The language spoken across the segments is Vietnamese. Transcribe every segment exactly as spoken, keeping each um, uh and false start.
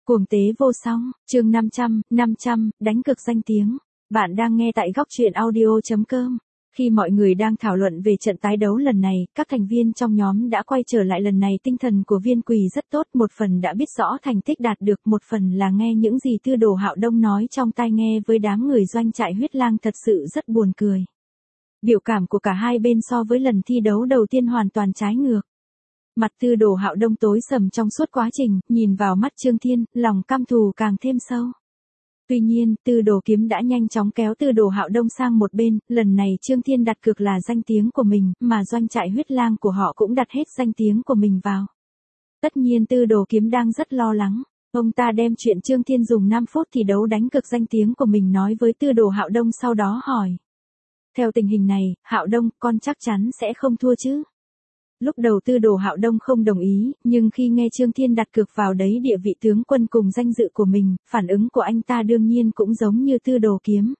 Cuồng tế vô song, chương năm trăm, năm trăm, đánh cực danh tiếng. Bạn đang nghe tại góc truyện audio chấm com. Khi mọi người đang thảo luận về trận tái đấu lần này, các thành viên trong nhóm đã quay trở lại. Lần này tinh thần của Viên Quỳ rất tốt, một phần đã biết rõ thành tích đạt được, một phần là nghe những gì Tư Đồ Hạo Đông nói trong tai nghe với đám người doanh trại huyết lang thật sự rất buồn cười. Biểu cảm của cả hai bên so với lần thi đấu đầu tiên hoàn toàn trái ngược. Mặt Tư Đồ Hạo Đông tối sầm trong suốt quá trình, nhìn vào mắt Trương Thiên, lòng căm thù càng thêm sâu. Tuy nhiên, Tư Đồ Kiếm đã nhanh chóng kéo Tư Đồ Hạo Đông sang một bên, lần này Trương Thiên đặt cược là danh tiếng của mình, mà doanh trại huyết lang của họ cũng đặt hết danh tiếng của mình vào. Tất nhiên Tư Đồ Kiếm đang rất lo lắng, ông ta đem chuyện Trương Thiên dùng năm phút thì đấu đánh cược danh tiếng của mình nói với Tư Đồ Hạo Đông, sau đó hỏi. Theo tình hình này, Hạo Đông, con chắc chắn sẽ không thua chứ? Lúc đầu Tư Đồ Hạo Đông không đồng ý, nhưng khi nghe Trương Thiên đặt cược vào đấy địa vị tướng quân cùng danh dự của mình, phản ứng của anh ta đương nhiên cũng giống như Tư Đồ Kiếm.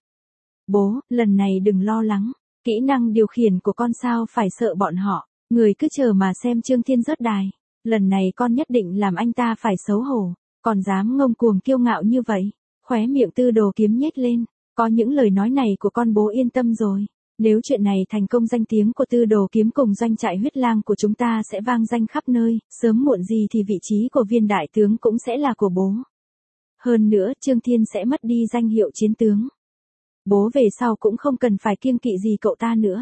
Bố, lần này đừng lo lắng, kỹ năng điều khiển của con sao phải sợ bọn họ, người cứ chờ mà xem Trương Thiên rớt đài. Lần này con nhất định làm anh ta phải xấu hổ, còn dám ngông cuồng kiêu ngạo như vậy. Khóe miệng Tư Đồ Kiếm nhếch lên, có những lời nói này của con bố yên tâm rồi. Nếu chuyện này thành công, danh tiếng của Tư Đồ Kiếm cùng doanh trại huyết lang của chúng ta sẽ vang danh khắp nơi, sớm muộn gì thì vị trí của Viên đại tướng cũng sẽ là của bố. Hơn nữa, Trương Thiên sẽ mất đi danh hiệu chiến tướng. Bố về sau cũng không cần phải kiêng kỵ gì cậu ta nữa.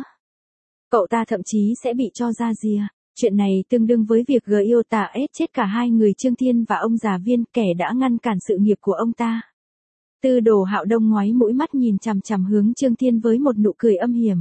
Cậu ta thậm chí sẽ bị cho ra rìa. Chuyện này tương đương với việc G yêu tà ết chết cả hai người Trương Thiên và ông già Viên, kẻ đã ngăn cản sự nghiệp của ông ta. Tư Đồ Hạo Đông ngoáy mũi mắt nhìn chằm chằm hướng Trương Thiên với một nụ cười âm hiểm.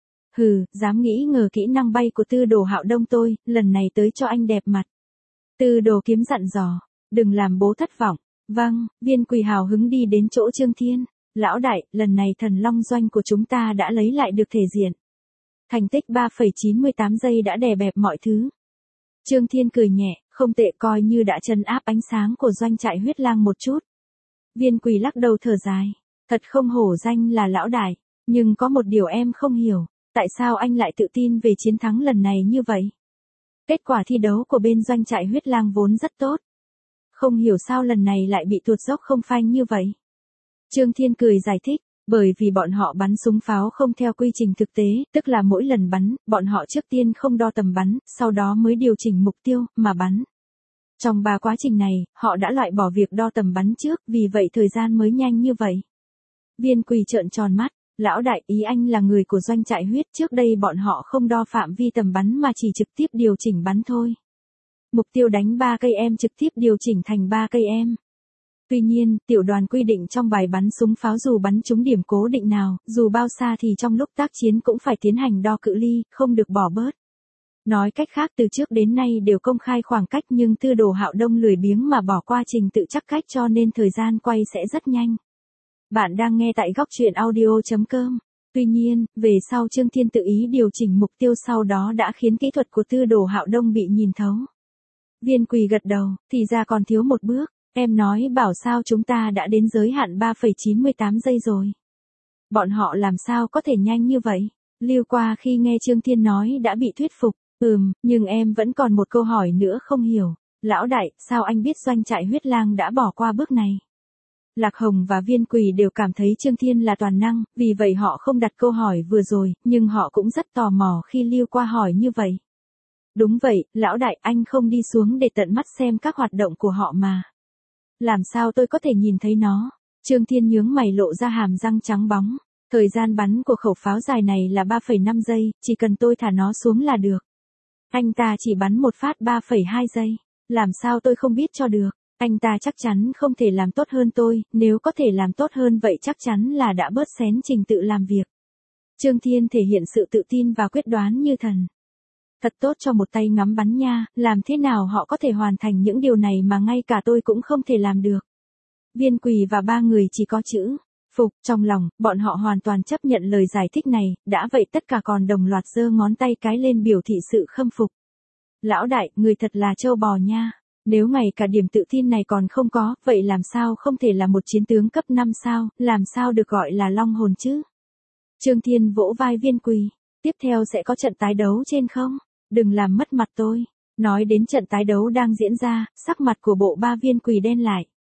Hừ, dám nghĩ ngờ kỹ năng bay của Tư Đồ Hạo Đông tôi, lần này tới cho anh đẹp mặt. Tư Đồ Kiếm dặn dò, đừng làm bố thất vọng. Vâng, Viên Quỳ hào hứng đi đến chỗ Trương Thiên. Lão đại, lần này Thần Long doanh của chúng ta đã lấy lại được thể diện. Thành tích ba phẩy chín mươi tám giây đã đè bẹp mọi thứ. Trương Thiên cười nhẹ, không tệ, coi như đã trấn áp ánh sáng của doanh trại huyết lang một chút. Viên Quỳ lắc đầu thở dài, thật không hổ danh là lão đại, nhưng có một điều em không hiểu, tại sao anh lại tự tin về chiến thắng lần này như vậy? Kết quả thi đấu của bên doanh trại huyết lang vốn rất tốt. Không hiểu sao lần này lại bị tuột dốc không phanh như vậy. Trương Thiên cười giải thích, bởi vì bọn họ bắn súng pháo không theo quy trình thực tế, tức là mỗi lần bắn, bọn họ trước tiên không đo tầm bắn, sau đó mới điều chỉnh mục tiêu, mà bắn. Trong ba quá trình này, họ đã loại bỏ việc đo tầm bắn trước, vì vậy thời gian mới nhanh như vậy. Viên Quỳ trợn tròn mắt, lão đại, ý anh là người của doanh trại huyết, trước đây bọn họ không đo phạm vi tầm bắn mà chỉ trực tiếp điều chỉnh bắn thôi. Mục tiêu đánh ba cây em trực tiếp điều chỉnh thành ba cây em. Tuy nhiên, tiểu đoàn quy định trong bài bắn súng pháo dù bắn trúng điểm cố định nào, dù bao xa thì trong lúc tác chiến cũng phải tiến hành đo cự ly, không được bỏ bớt. Nói cách khác, từ trước đến nay đều công khai khoảng cách, nhưng Tư Đồ Hạo Đông lười biếng mà bỏ qua trình tự chắc cách, cho nên thời gian quay sẽ rất nhanh. Bạn đang nghe tại góc truyện audio chấm com. Tuy nhiên, về sau Trương Thiên tự ý điều chỉnh mục tiêu, sau đó đã khiến kỹ thuật của Tư Đồ Hạo Đông bị nhìn thấu. Viên Quỳ gật đầu, thì ra còn thiếu một bước, em nói bảo sao chúng ta đã đến giới hạn ba phẩy chín mươi tám giây rồi. Bọn họ làm sao có thể nhanh như vậy? Lưu Qua khi nghe Trương Thiên nói đã bị thuyết phục. Ừm, nhưng em vẫn còn một câu hỏi nữa không hiểu. Lão đại, sao anh biết doanh trại huyết lang đã bỏ qua bước này? Lạc Hồng và Viên Quỳ đều cảm thấy Trương Thiên là toàn năng, vì vậy họ không đặt câu hỏi vừa rồi, nhưng họ cũng rất tò mò khi Lưu Qua hỏi như vậy. Đúng vậy, lão đại, anh không đi xuống để tận mắt xem các hoạt động của họ mà. Làm sao tôi có thể nhìn thấy nó? Trương Thiên nhướng mày lộ ra hàm răng trắng bóng. Thời gian bắn của khẩu pháo dài này là ba phẩy năm giây, chỉ cần tôi thả nó xuống là được. Anh ta chỉ bắn một phát ba phẩy hai giây, làm sao tôi không biết cho được, anh ta chắc chắn không thể làm tốt hơn tôi, nếu có thể làm tốt hơn vậy chắc chắn là đã bớt xén trình tự làm việc. Trương Thiên thể hiện sự tự tin và quyết đoán như thần. Thật tốt cho một tay ngắm bắn nha, làm thế nào họ có thể hoàn thành những điều này mà ngay cả tôi cũng không thể làm được. Viên Quỳ và ba người chỉ có chữ phục trong lòng, bọn họ hoàn toàn chấp nhận lời giải thích này, đã vậy tất cả còn đồng loạt giơ ngón tay cái lên biểu thị sự khâm phục. Lão đại, người thật là trâu bò nha, nếu ngay cả điểm tự tin này còn không có, vậy làm sao không thể là một chiến tướng cấp năm sao, làm sao được gọi là long hồn chứ? Trương Thiên vỗ vai Viên Quỳ, tiếp theo sẽ có trận tái đấu trên không? Đừng làm mất mặt tôi. Nói đến trận tái đấu đang diễn ra, sắc mặt của bộ ba Viên Quỳ đen lại.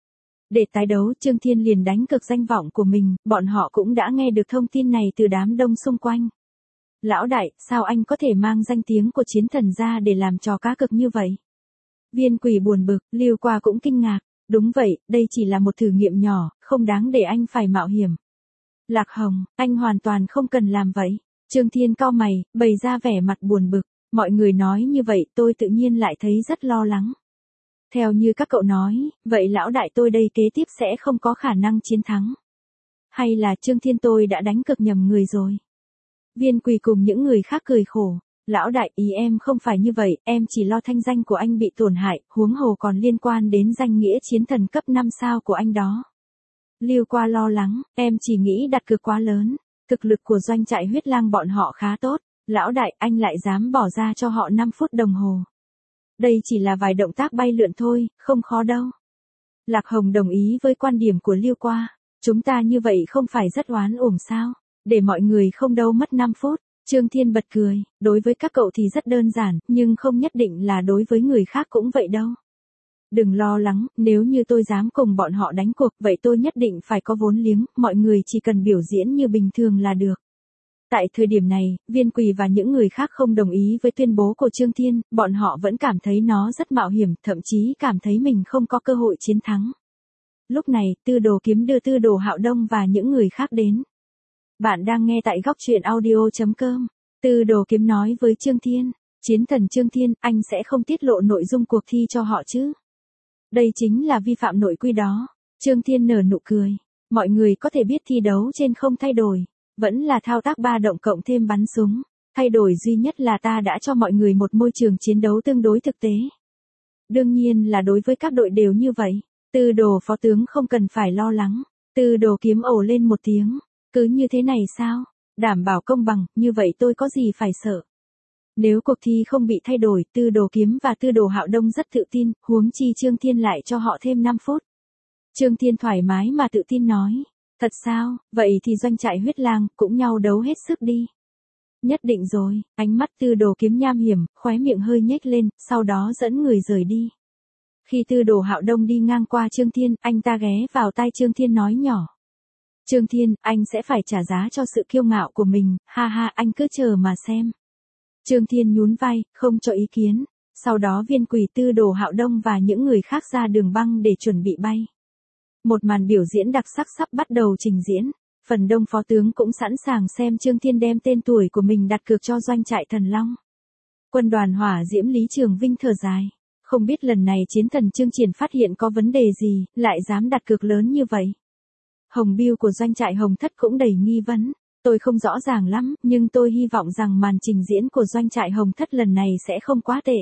Để tái đấu, Trương Thiên liền đánh cược danh vọng của mình, bọn họ cũng đã nghe được thông tin này từ đám đông xung quanh. Lão đại, sao anh có thể mang danh tiếng của chiến thần ra để làm trò cá cược như vậy? Viên Quỳ buồn bực, Lưu Qua cũng kinh ngạc. Đúng vậy, đây chỉ là một thử nghiệm nhỏ, không đáng để anh phải mạo hiểm. Lạc Hồng, anh hoàn toàn không cần làm vậy. Trương Thiên cau mày, bày ra vẻ mặt buồn bực. Mọi người nói như vậy tôi tự nhiên lại thấy rất lo lắng. Theo như các cậu nói, vậy lão đại tôi đây kế tiếp sẽ không có khả năng chiến thắng. Hay là Trương Thiên tôi đã đánh cực nhầm người rồi? Viên Quỳ cùng những người khác cười khổ. Lão đại, ý em không phải như vậy, em chỉ lo thanh danh của anh bị tổn hại, huống hồ còn liên quan đến danh nghĩa chiến thần cấp năm sao của anh đó. Lưu Qua lo lắng, em chỉ nghĩ đặt cược quá lớn, thực lực của doanh trại huyết lang bọn họ khá tốt, lão đại anh lại dám bỏ ra cho họ năm phút đồng hồ. Đây chỉ là vài động tác bay lượn thôi, không khó đâu. Lạc Hồng đồng ý với quan điểm của Lưu Qua, chúng ta như vậy không phải rất oán uổng sao, để mọi người không đâu mất năm phút. Trương Thiên bật cười, đối với các cậu thì rất đơn giản, nhưng không nhất định là đối với người khác cũng vậy đâu. Đừng lo lắng, nếu như tôi dám cùng bọn họ đánh cuộc, vậy tôi nhất định phải có vốn liếng, mọi người chỉ cần biểu diễn như bình thường là được. Tại thời điểm này, Viên Quỳ và những người khác không đồng ý với tuyên bố của Trương Thiên, bọn họ vẫn cảm thấy nó rất mạo hiểm, thậm chí cảm thấy mình không có cơ hội chiến thắng. Lúc này, Tư Đồ Kiếm đưa Tư Đồ Hạo Đông và những người khác đến. Bạn đang nghe tại góc truyện audio chấm com. Tư Đồ Kiếm nói với Trương Thiên, chiến thần Trương Thiên, anh sẽ không tiết lộ nội dung cuộc thi cho họ chứ? Đây chính là vi phạm nội quy đó. Trương Thiên nở nụ cười, mọi người có thể biết thi đấu trên không thay đổi, vẫn là thao tác ba động cộng thêm bắn súng, thay đổi duy nhất là ta đã cho mọi người một môi trường chiến đấu tương đối thực tế. Đương nhiên là đối với các đội đều như vậy, Tư Đồ phó tướng không cần phải lo lắng. Tư Đồ Kiếm ồ lên một tiếng. Cứ như thế này sao? Đảm bảo công bằng, như vậy tôi có gì phải sợ? Nếu cuộc thi không bị thay đổi, Tư Đồ Kiếm và Tư Đồ Hạo Đông rất tự tin, huống chi Trương Thiên lại cho họ thêm năm phút. Trương Thiên thoải mái mà tự tin nói, thật sao, vậy thì doanh trại huyết lang cũng nhau đấu hết sức đi. Nhất định rồi, ánh mắt Tư Đồ Kiếm nham hiểm, khóe miệng hơi nhếch lên, sau đó dẫn người rời đi. Khi Tư Đồ Hạo Đông đi ngang qua Trương Thiên, anh ta ghé vào tai Trương Thiên nói nhỏ. Trương Thiên, anh sẽ phải trả giá cho sự kiêu ngạo của mình, ha ha, anh cứ chờ mà xem. Trương Thiên nhún vai, không cho ý kiến. Sau đó Viên Quỳ, Tư Đồ Hạo Đông và những người khác ra đường băng để chuẩn bị bay. Một màn biểu diễn đặc sắc sắp bắt đầu trình diễn. Phần đông phó tướng cũng sẵn sàng xem Trương Thiên đem tên tuổi của mình đặt cược cho doanh trại Thần Long. Quân đoàn Hỏa Diễm Lý Trường Vinh thở dài. Không biết lần này chiến thần Trương Triển phát hiện có vấn đề gì, lại dám đặt cược lớn như vậy. Hồng Biêu của doanh trại Hồng Thất cũng đầy nghi vấn. Tôi không rõ ràng lắm, nhưng tôi hy vọng rằng màn trình diễn của doanh trại Hồng Thất lần này sẽ không quá tệ.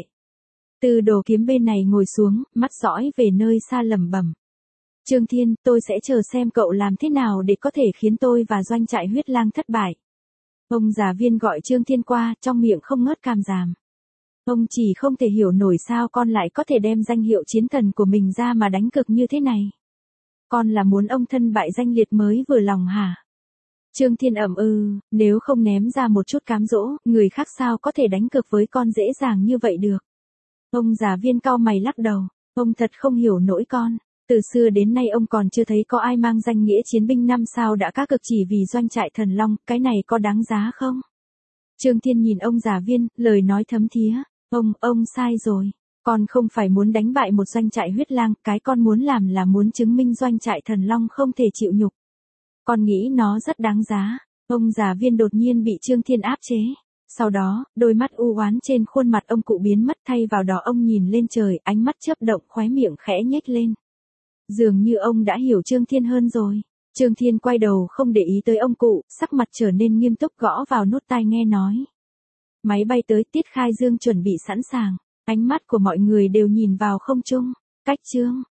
Tư Đồ Kiếm bên này ngồi xuống, mắt dõi về nơi xa lẩm bẩm. Trương Thiên, tôi sẽ chờ xem cậu làm thế nào để có thể khiến tôi và doanh trại huyết lang thất bại. Ông già Viên gọi Trương Thiên qua, trong miệng không ngớt càm ràm. Ông chỉ không thể hiểu nổi sao con lại có thể đem danh hiệu chiến thần của mình ra mà đánh cực như thế này. Con là muốn ông thân bại danh liệt mới vừa lòng hả? Trương Thiên ậm ư, nếu không ném ra một chút cám dỗ, người khác sao có thể đánh cược với con dễ dàng như vậy được. Ông già Viên cau mày lắc đầu, ông thật không hiểu nổi con. Từ xưa đến nay ông còn chưa thấy có ai mang danh nghĩa chiến binh năm sao đã cá cược chỉ vì doanh trại Thần Long, cái này có đáng giá không? Trương Thiên nhìn ông già Viên, lời nói thấm thía, ông, ông sai rồi. Con không phải muốn đánh bại một doanh trại huyết lang, cái con muốn làm là muốn chứng minh doanh trại Thần Long không thể chịu nhục. Con nghĩ nó rất đáng giá. Ông già Viên đột nhiên bị Trương Thiên áp chế. Sau đó, đôi mắt u oán trên khuôn mặt ông cụ biến mất, thay vào đó ông nhìn lên trời, ánh mắt chớp động, khóe miệng khẽ nhếch lên. Dường như ông đã hiểu Trương Thiên hơn rồi. Trương Thiên quay đầu không để ý tới ông cụ, sắc mặt trở nên nghiêm túc gõ vào nút tai nghe nói. Máy bay tới, Tiết Khai Dương chuẩn bị sẵn sàng. Ánh mắt của mọi người đều nhìn vào không trung. Cách chương.